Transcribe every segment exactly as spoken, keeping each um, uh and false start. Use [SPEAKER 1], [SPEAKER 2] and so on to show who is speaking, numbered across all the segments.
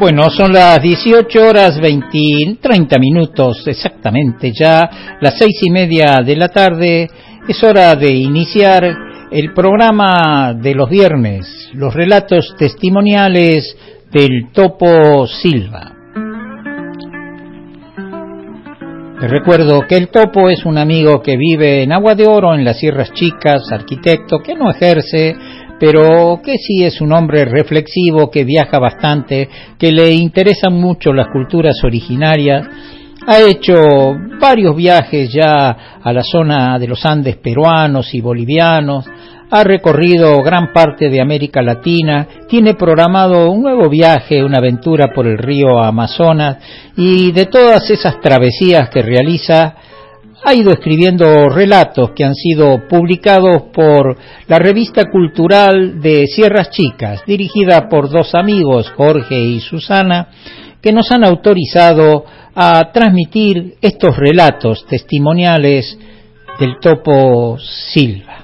[SPEAKER 1] Bueno, son las dieciocho horas veinte, treinta minutos exactamente, ya las seis y media de la tarde. Es hora de iniciar el programa de los viernes, los relatos testimoniales del Topo Silva. Les recuerdo que el Topo es un amigo que vive en Agua de Oro, en las Sierras Chicas, arquitecto que no ejerce, pero que sí es un hombre reflexivo, que viaja bastante, que le interesan mucho las culturas originarias. Ha hecho varios viajes ya a la zona de los Andes peruanos y bolivianos, ha recorrido gran parte de América Latina, tiene programado un nuevo viaje, una aventura por el río Amazonas, y de todas esas travesías que realiza, ha ido escribiendo relatos que han sido publicados por la revista cultural de Sierras Chicas, dirigida por dos amigos, Jorge y Susana, que nos han autorizado a transmitir estos relatos testimoniales del Topo Silva.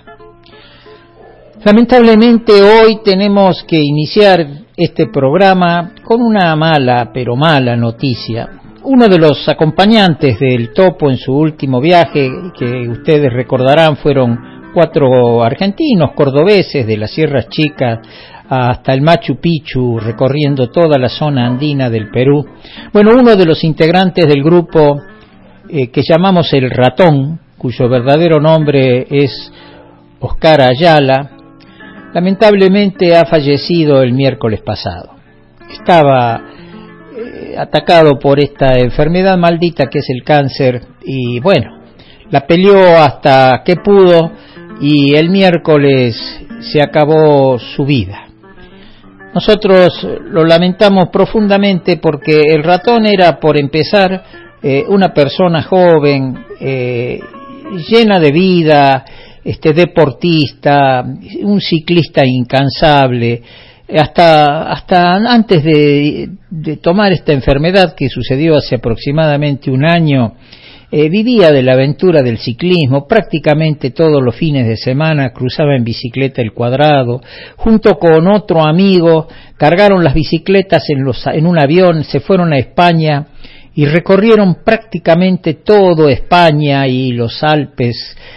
[SPEAKER 1] Lamentablemente hoy tenemos que iniciar este programa con una mala, pero mala noticia. Uno de los acompañantes del Topo en su último viaje, que ustedes recordarán, fueron cuatro argentinos, cordobeses, de las Sierras Chicas hasta el Machu Picchu, recorriendo toda la zona andina del Perú. Bueno, uno de los integrantes del grupo eh, que llamamos El Ratón, cuyo verdadero nombre es Oscar Ayala, lamentablemente ha fallecido el miércoles pasado. Estaba atacado por esta enfermedad maldita que es el cáncer, y bueno, la peleó hasta que pudo, y el miércoles se acabó su vida. Nosotros lo lamentamos profundamente porque el Ratón era, por empezar, eh, una persona joven, eh, llena de vida, este deportista, un ciclista incansable. Hasta, hasta antes de, de tomar esta enfermedad, que sucedió hace aproximadamente un año, eh, vivía de la aventura del ciclismo. Prácticamente todos los fines de semana cruzaba en bicicleta el Cuadrado. Junto con otro amigo cargaron las bicicletas en, los, en un avión, se fueron a España y recorrieron prácticamente todo España y los Alpes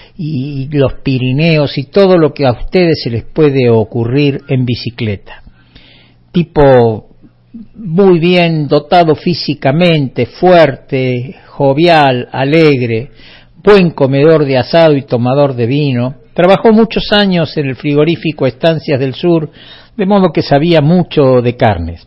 [SPEAKER 1] y los Pirineos y todo lo que a ustedes se les puede ocurrir en bicicleta. Tipo muy bien dotado físicamente, fuerte, jovial, alegre, buen comedor de asado y tomador de vino. Trabajó muchos años en el frigorífico Estancias del Sur, de modo que sabía mucho de carnes.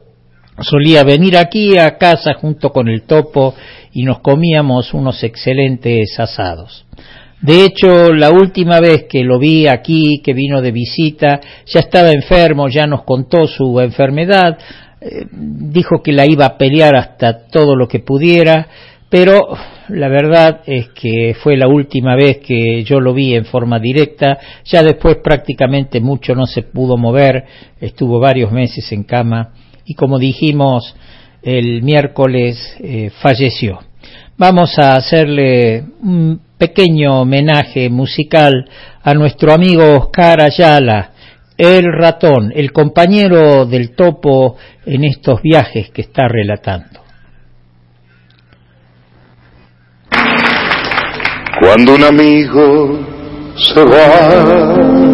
[SPEAKER 1] Solía venir aquí a casa junto con el Topo y nos comíamos unos excelentes asados. De hecho, la última vez que lo vi aquí, que vino de visita, ya estaba enfermo, ya nos contó su enfermedad, eh, dijo que la iba a pelear hasta todo lo que pudiera, pero la verdad es que fue la última vez que yo lo vi en forma directa. Ya después prácticamente mucho no se pudo mover, estuvo varios meses en cama y, como dijimos, el miércoles eh, falleció. Vamos a hacerle un pequeño homenaje musical a nuestro amigo Oscar Ayala, el Ratón, el compañero del Topo en estos viajes que está relatando.
[SPEAKER 2] Cuando un amigo se va,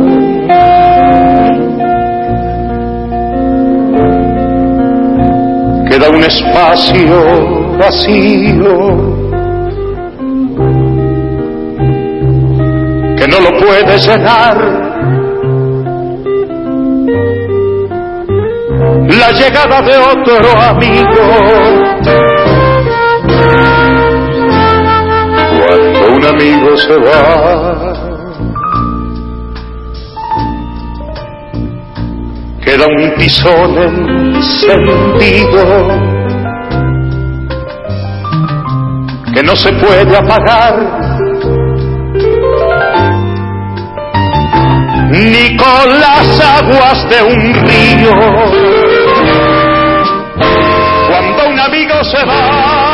[SPEAKER 2] queda un espacio vacío que no lo puede llenar la llegada de otro amigo. Cuando un amigo se va, queda un tizón encendido que no se puede apagar ni con las aguas de un río. Cuando un amigo se va,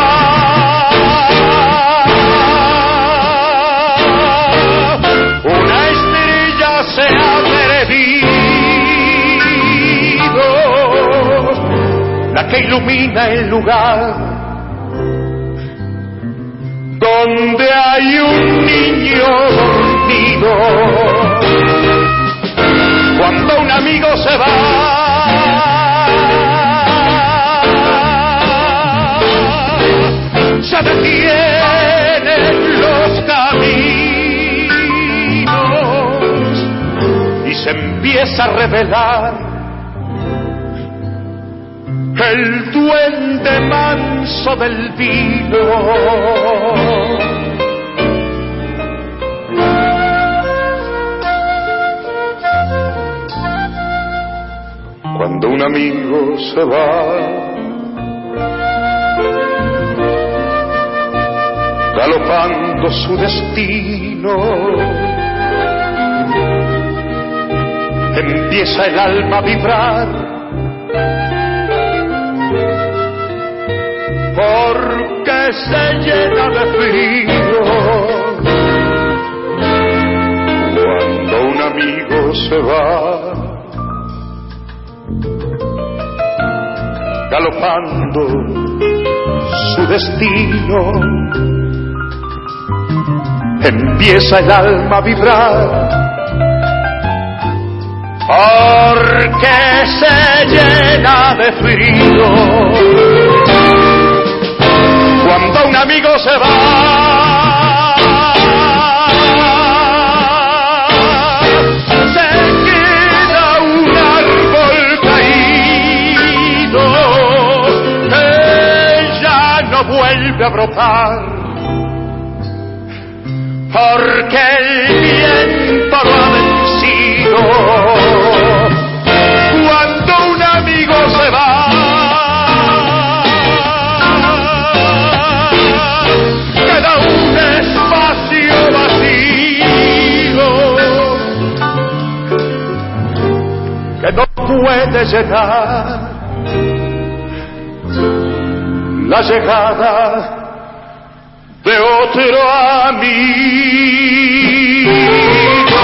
[SPEAKER 2] una estrella se ha perdido, la que ilumina el lugar donde hay un niño dormido. Cuando un amigo se va, se detienen los caminos y se empieza a revelar el duende manso del vino. Cuando un amigo se va, galopando su destino, empieza el alma a vibrar, porque se llena de frío. Cuando un amigo se va, galopando su destino, empieza el alma a vibrar, porque se llena de frío. Cuando un amigo se va, se queda un árbol caído que ya no vuelve a brotar, porque el viento lo ha vencido. Cuando un amigo se va, queda un espacio vacío que no puede llenar la llegada de otro amigo.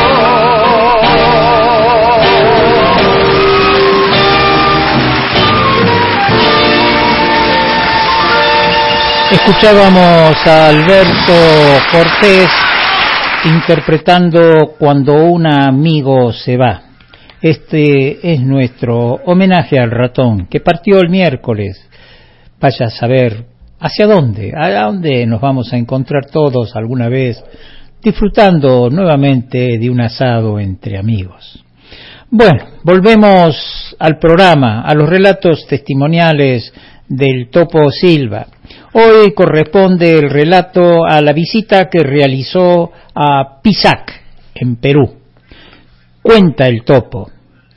[SPEAKER 1] Escuchábamos a Alberto Cortés interpretando Cuando un amigo se va. Este es nuestro homenaje al ratón que partió el miércoles. Vaya a saber hacia dónde, a dónde nos vamos a encontrar todos alguna vez disfrutando nuevamente de un asado entre amigos. Bueno, volvemos al programa, a los relatos testimoniales del Topo Silva. Hoy corresponde el relato a la visita que realizó a Pisac, en Perú. Cuenta el Topo: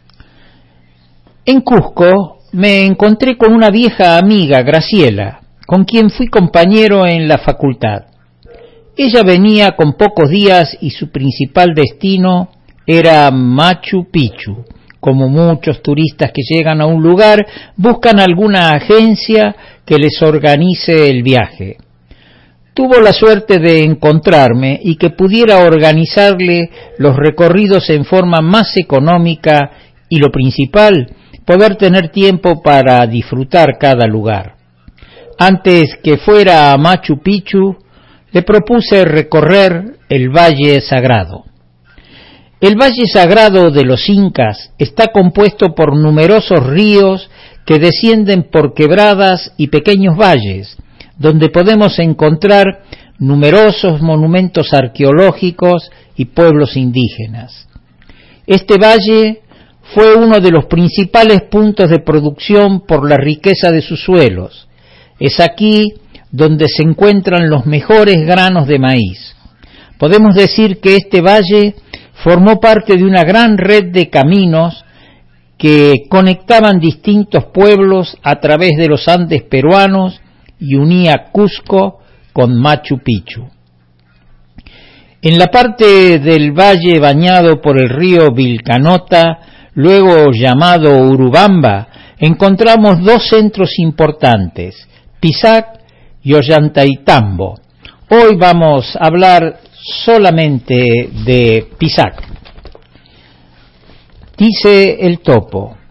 [SPEAKER 1] en Cusco me encontré con una vieja amiga, Graciela, con quien fui compañero en la facultad. Ella venía con pocos días y su principal destino era Machu Picchu. Como muchos turistas que llegan a un lugar, buscan alguna agencia que les organice el viaje. Tuvo la suerte de encontrarme y que pudiera organizarle los recorridos en forma más económica y, lo principal, poder tener tiempo para disfrutar cada lugar. Antes que fuera a Machu Picchu, le propuse recorrer el Valle Sagrado. El Valle Sagrado de los Incas está compuesto por numerosos ríos que descienden por quebradas y pequeños valles, donde podemos encontrar numerosos monumentos arqueológicos y pueblos indígenas. Este valle fue uno de los principales puntos de producción por la riqueza de sus suelos. Es aquí donde se encuentran los mejores granos de maíz. Podemos decir que este valle formó parte de una gran red de caminos que conectaban distintos pueblos a través de los Andes peruanos y unía Cusco con Machu Picchu. En la parte del valle bañado por el río Vilcanota, luego llamado Urubamba, encontramos dos centros importantes, Pisac y Ollantaytambo. Hoy vamos a hablar solamente de Pisac. Dice el Topo: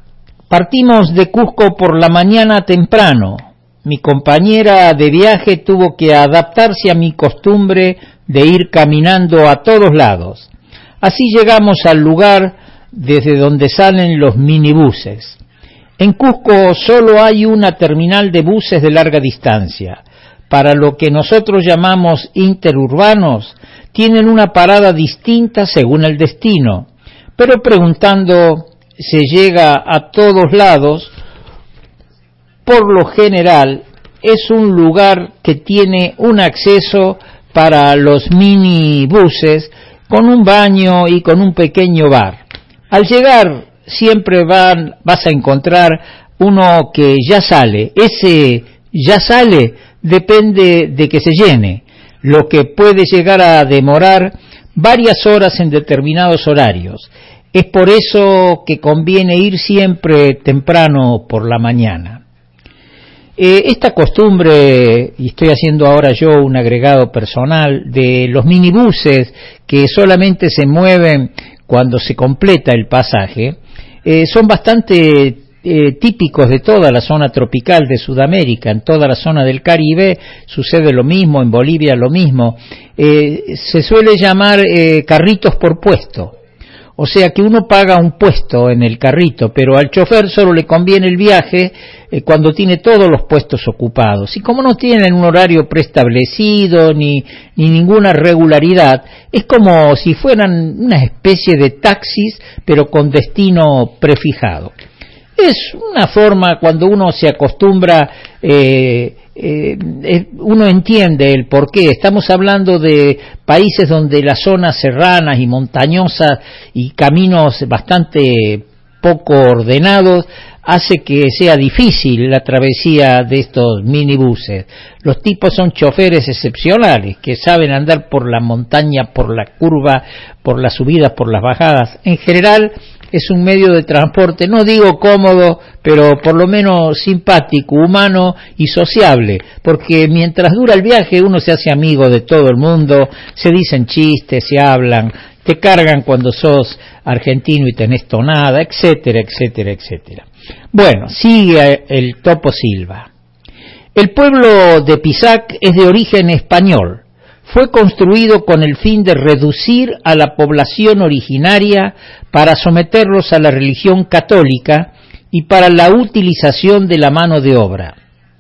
[SPEAKER 1] Partimos de Cusco por la mañana temprano. Mi compañera de viaje tuvo que adaptarse a mi costumbre de ir caminando a todos lados. Así llegamos al lugar desde donde salen los minibuses. En Cusco solo hay una terminal de buses de larga distancia. Para lo que nosotros llamamos interurbanos, tienen una parada distinta según el destino, pero preguntando se llega a todos lados. Por lo general es un lugar que tiene un acceso para los minibuses con un baño y con un pequeño bar. Al llegar siempre van, vas a encontrar uno que ya sale. Ese ya sale depende de que se llene, lo que puede llegar a demorar varias horas en determinados horarios. Es por eso que conviene ir siempre temprano por la mañana. Eh, esta costumbre, y estoy haciendo ahora yo un agregado personal, de los minibuses que solamente se mueven cuando se completa el pasaje, eh, son bastante eh, típicos de toda la zona tropical de Sudamérica. En toda la zona del Caribe sucede lo mismo, en Bolivia lo mismo. Eh, se suele llamar eh, carritos por puesto. O sea que uno paga un puesto en el carrito, pero al chofer solo le conviene el viaje eh, cuando tiene todos los puestos ocupados. Y como no tienen un horario preestablecido ni, ni ninguna regularidad, es como si fueran una especie de taxis, pero con destino prefijado. Es una forma, cuando uno se acostumbra, eh, eh, eh, uno entiende el porqué. Estamos hablando de países donde las zonas serranas y montañosas y caminos bastante poco ordenados hace que sea difícil la travesía de estos minibuses. Los tipos son choferes excepcionales que saben andar por la montaña, por la curva, por las subidas, por las bajadas. En general es un medio de transporte, no digo cómodo, pero por lo menos simpático, humano y sociable, porque mientras dura el viaje uno se hace amigo de todo el mundo, se dicen chistes, se hablan, te cargan cuando sos argentino y tenés tonada, etcétera, etcétera, etcétera. Bueno, sigue el Topo Silva. El pueblo de Pisac es de origen español. Fue construido con el fin de reducir a la población originaria para someterlos a la religión católica y para la utilización de la mano de obra.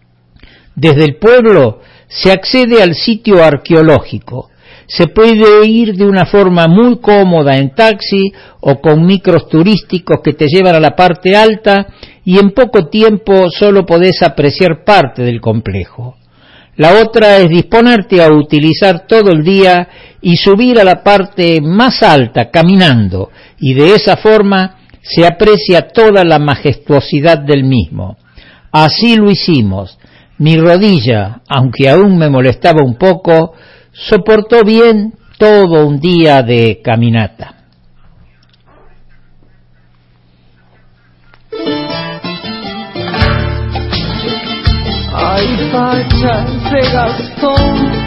[SPEAKER 1] Desde el pueblo se accede al sitio arqueológico. Se puede ir de una forma muy cómoda en taxi o con micros turísticos que te llevan a la parte alta y en poco tiempo solo podés apreciar parte del complejo. La otra es disponerte a utilizar todo el día y subir a la parte más alta caminando, y de esa forma se aprecia toda la majestuosidad del mismo. Así lo hicimos. Mi rodilla, aunque aún me molestaba un poco, soportó bien todo un día de caminata.
[SPEAKER 3] Hay fachas de Gastón,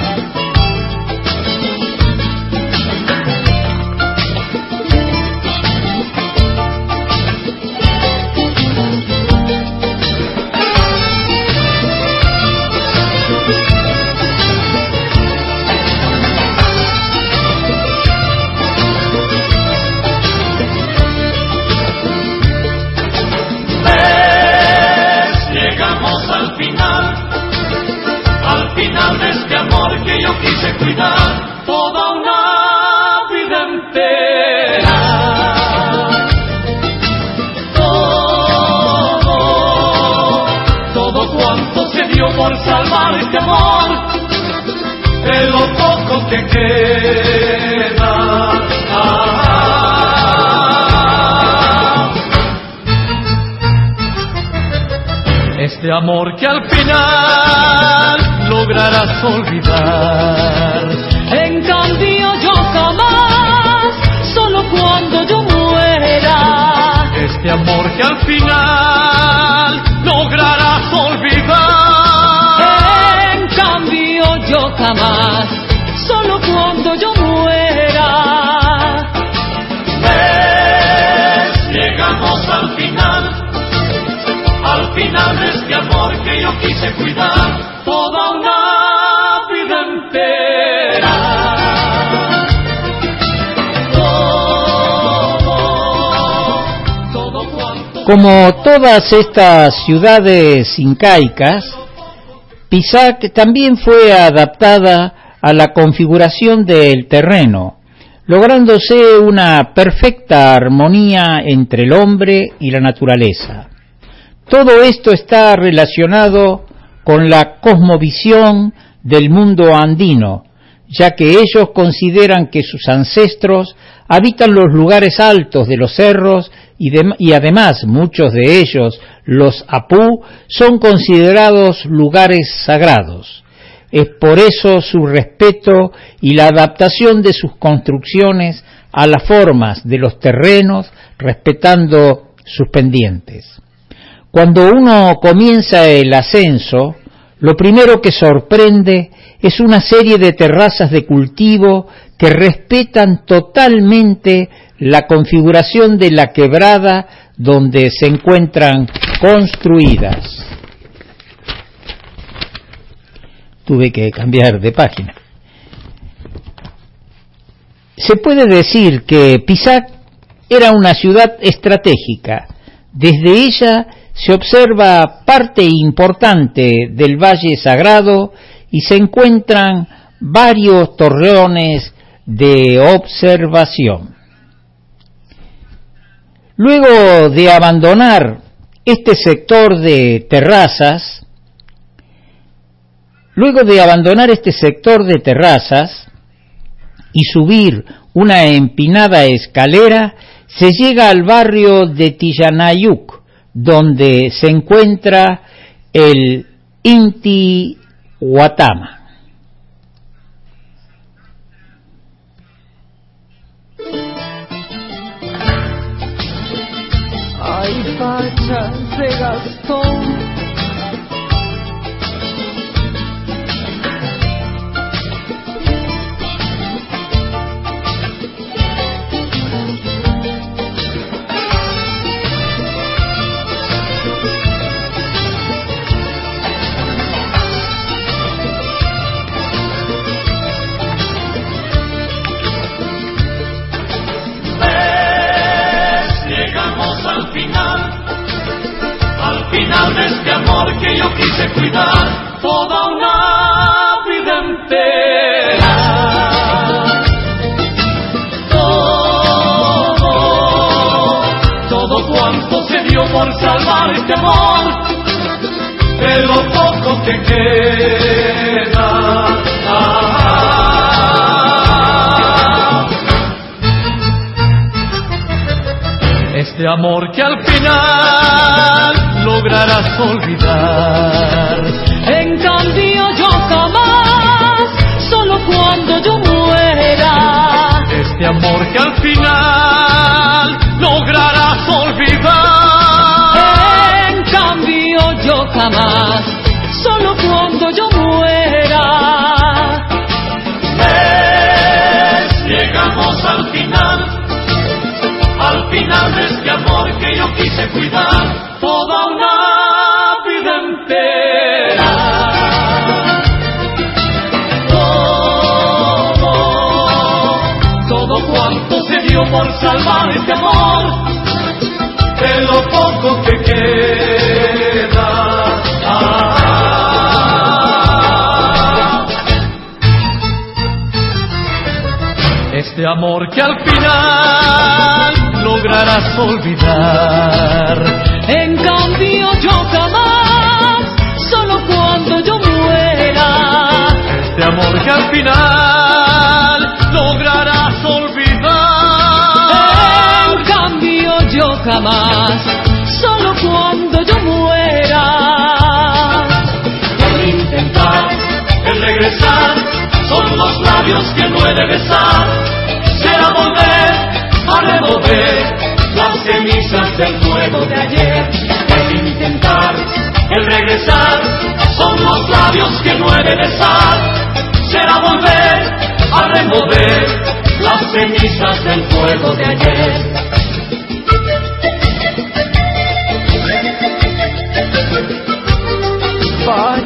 [SPEAKER 2] quise cuidar toda una vida entera. Todo, todo cuanto se dio por salvar este amor, de lo poco que queda. Ah, este amor que al final lograrás olvidar.
[SPEAKER 3] En cambio yo jamás, solo cuando yo muera.
[SPEAKER 2] Este amor que al final lograrás olvidar.
[SPEAKER 3] En cambio yo jamás, solo cuando yo muera.
[SPEAKER 2] Ves, llegamos al final. quise cuidar toda una vida entera. Todo, todo cuanto...
[SPEAKER 1] Como todas estas ciudades incaicas, Pisac también fue adaptada a la configuración del terreno, lográndose una perfecta armonía entre el hombre y la naturaleza. Todo esto está relacionado con la cosmovisión del mundo andino, ya que ellos consideran que sus ancestros habitan los lugares altos de los cerros y, de, y además muchos de ellos, los apú, son considerados lugares sagrados. Es por eso su respeto y la adaptación de sus construcciones a las formas de los terrenos, respetando sus pendientes. Cuando uno comienza el ascenso, lo primero que sorprende es una serie de terrazas de cultivo que respetan totalmente la configuración de la quebrada donde se encuentran construidas. Tuve que cambiar de página. Se puede decir que Pisac era una ciudad estratégica. Desde ella se observa parte importante del Valle Sagrado y se encuentran varios torreones de observación. Luego de abandonar este sector de terrazas, Luego de abandonar este sector de terrazas y subir una empinada escalera, se llega al barrio de Tillanayuc, donde se encuentra el Intihuatana.
[SPEAKER 3] Hay fachas de Gastón,
[SPEAKER 2] de este amor que yo quise cuidar toda una vida entera. Todo, todo cuanto se dio por salvar este amor, de lo poco que queda. Ah, este amor que al final lograrás olvidar.
[SPEAKER 3] En cambio yo jamás, solo cuando yo muera.
[SPEAKER 2] Este amor que al final lograrás olvidar.
[SPEAKER 3] En cambio yo jamás, solo cuando yo muera.
[SPEAKER 2] Ves, llegamos al final, al final de este amor que yo quise cuidar toda una vida entera. Todo, todo cuanto se dio por salvar este amor, de lo poco que queda. Ah, este amor que al final lograrás olvidar.
[SPEAKER 3] En cambio yo jamás, solo cuando yo muera.
[SPEAKER 2] Este amor que al final lograrás olvidar.
[SPEAKER 3] En cambio yo jamás, solo cuando yo muera.
[SPEAKER 2] El intentar, el regresar, son los labios que no he de besar. Será volver a remover las cenizas del fuego de ayer. El intentar, el regresar, son los labios que no he de besar. Será volver a remover las cenizas del fuego de ayer.
[SPEAKER 3] Bye.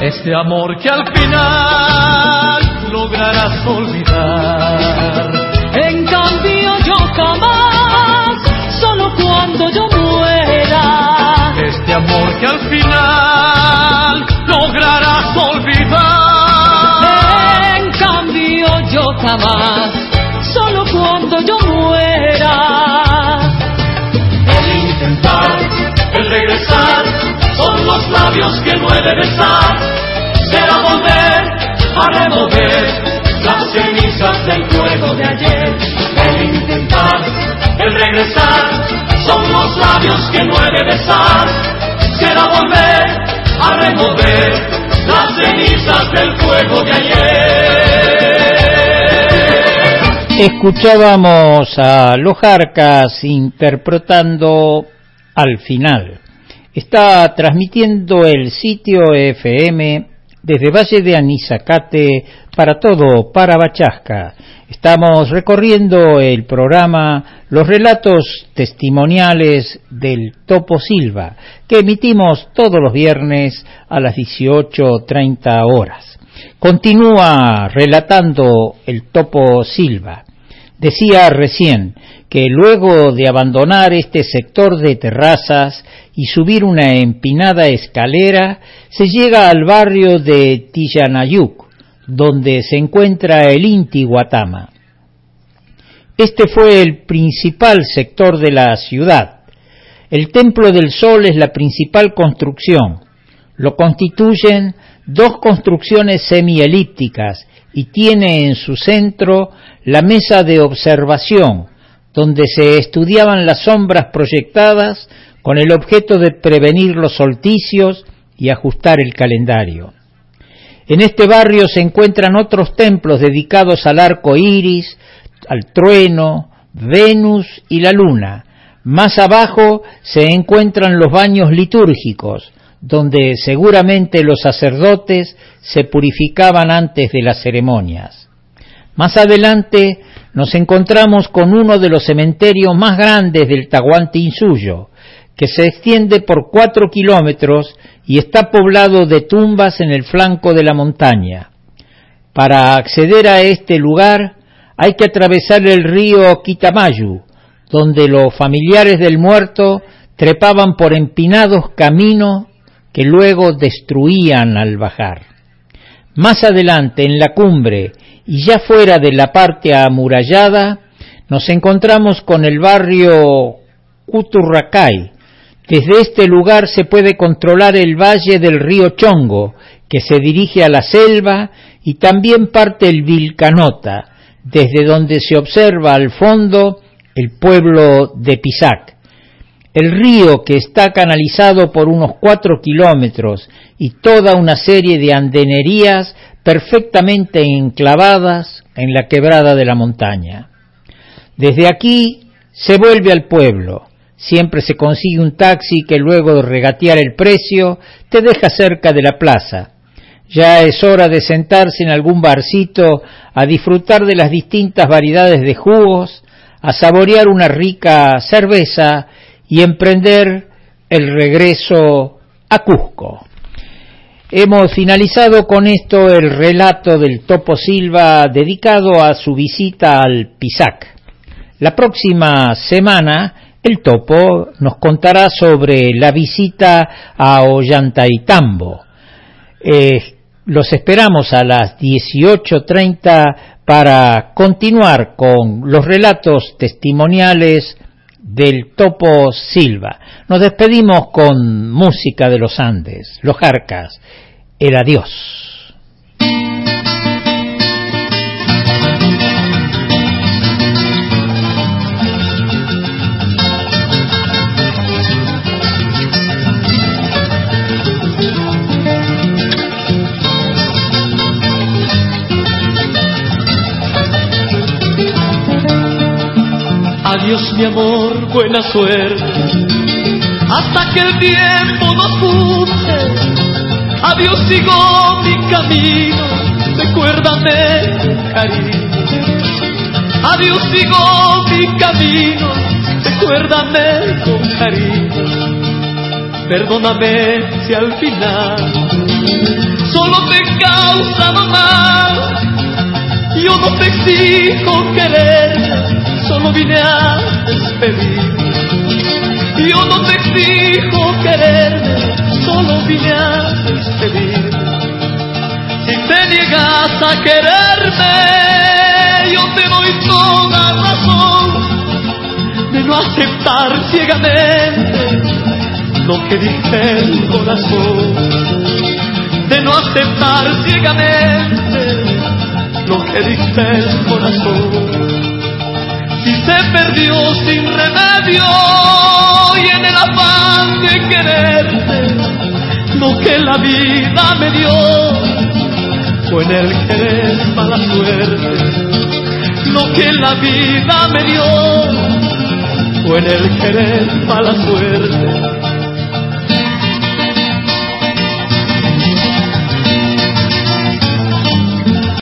[SPEAKER 2] este amor que al final lograrás olvidar.
[SPEAKER 3] En cambio yo jamás, solo cuando yo muera.
[SPEAKER 2] Este amor que al final lograrás olvidar.
[SPEAKER 3] En cambio yo jamás, solo cuando yo muera.
[SPEAKER 2] El intentar, el regresar, son los labios que no he de besar. Será volver a remover las cenizas del fuego de ayer. El intentar, el regresar, son los labios que no he de besar. Será volver a remover las cenizas del fuego de ayer.
[SPEAKER 1] Escuchábamos a Los Jarcas interpretando Al Final. Está transmitiendo el sitio F M desde Valle de Anizacate para todo Parabachasca. Estamos recorriendo el programa Los Relatos Testimoniales del Topo Silva, que emitimos todos los viernes a las dieciocho treinta horas. Continúa relatando el Topo Silva. Decía recién que luego de abandonar este sector de terrazas y subir una empinada escalera, se llega al barrio de Tillanayuc, donde se encuentra el Inti Guatama. Este fue el principal sector de la ciudad. El Templo del Sol es la principal construcción. Lo constituyen dos construcciones semielípticas y tiene en su centro la mesa de observación, donde se estudiaban las sombras proyectadas con el objeto de prevenir los solsticios y ajustar el calendario. En este barrio se encuentran otros templos dedicados al arco iris, al trueno, Venus y la luna. Más abajo se encuentran los baños litúrgicos, donde seguramente los sacerdotes se purificaban antes de las ceremonias. Más adelante nos encontramos con uno de los cementerios más grandes del Tahuantinsuyo, que se extiende por cuatro kilómetros y está poblado de tumbas en el flanco de la montaña. Para acceder a este lugar hay que atravesar el río Quitamayu, donde los familiares del muerto trepaban por empinados caminos que luego destruían al bajar. Más adelante, en la cumbre y ya fuera de la parte amurallada, nos encontramos con el barrio Cuturracay. Desde este lugar se puede controlar el valle del río Chongo, que se dirige a la selva, y también parte el Vilcanota, desde donde se observa al fondo el pueblo de Pisac. El río, que está canalizado por unos cuatro kilómetros y toda una serie de andenerías perfectamente enclavadas en la quebrada de la montaña. Desde aquí se vuelve al pueblo. Siempre se consigue un taxi que luego de regatear el precio te deja cerca de la plaza. Ya es hora de sentarse en algún barcito a disfrutar de las distintas variedades de jugos, a saborear una rica cerveza y emprender el regreso a Cusco. Hemos finalizado con esto el relato del Topo Silva dedicado a su visita al Pisac. La próxima semana el Topo nos contará sobre la visita a Ollantaytambo. Eh, los esperamos a las dieciocho treinta para continuar con los relatos testimoniales del Topo Silva. Nos despedimos con música de los Andes, Los Jarcas, el adiós.
[SPEAKER 2] Adiós mi amor, buena suerte, hasta que el tiempo nos junte. Adiós, sigo mi camino, recuérdame, cariño. Adiós, sigo mi camino, recuérdame con cariño. Perdóname si al final
[SPEAKER 3] solo te he causado mal. Yo no te exijo querer, solo vine a despedir. Yo no te exijo querer, solo vine a despedir. Si te niegas a quererme, yo te doy toda razón de no aceptar ciegamente lo que dice el corazón, de no aceptar ciegamente lo que dice el corazón. Si se perdió sin remedio y en el afán de quererte, lo que la vida me dio fue en el querer mala suerte. Lo que la vida me dio fue en el querer mala suerte.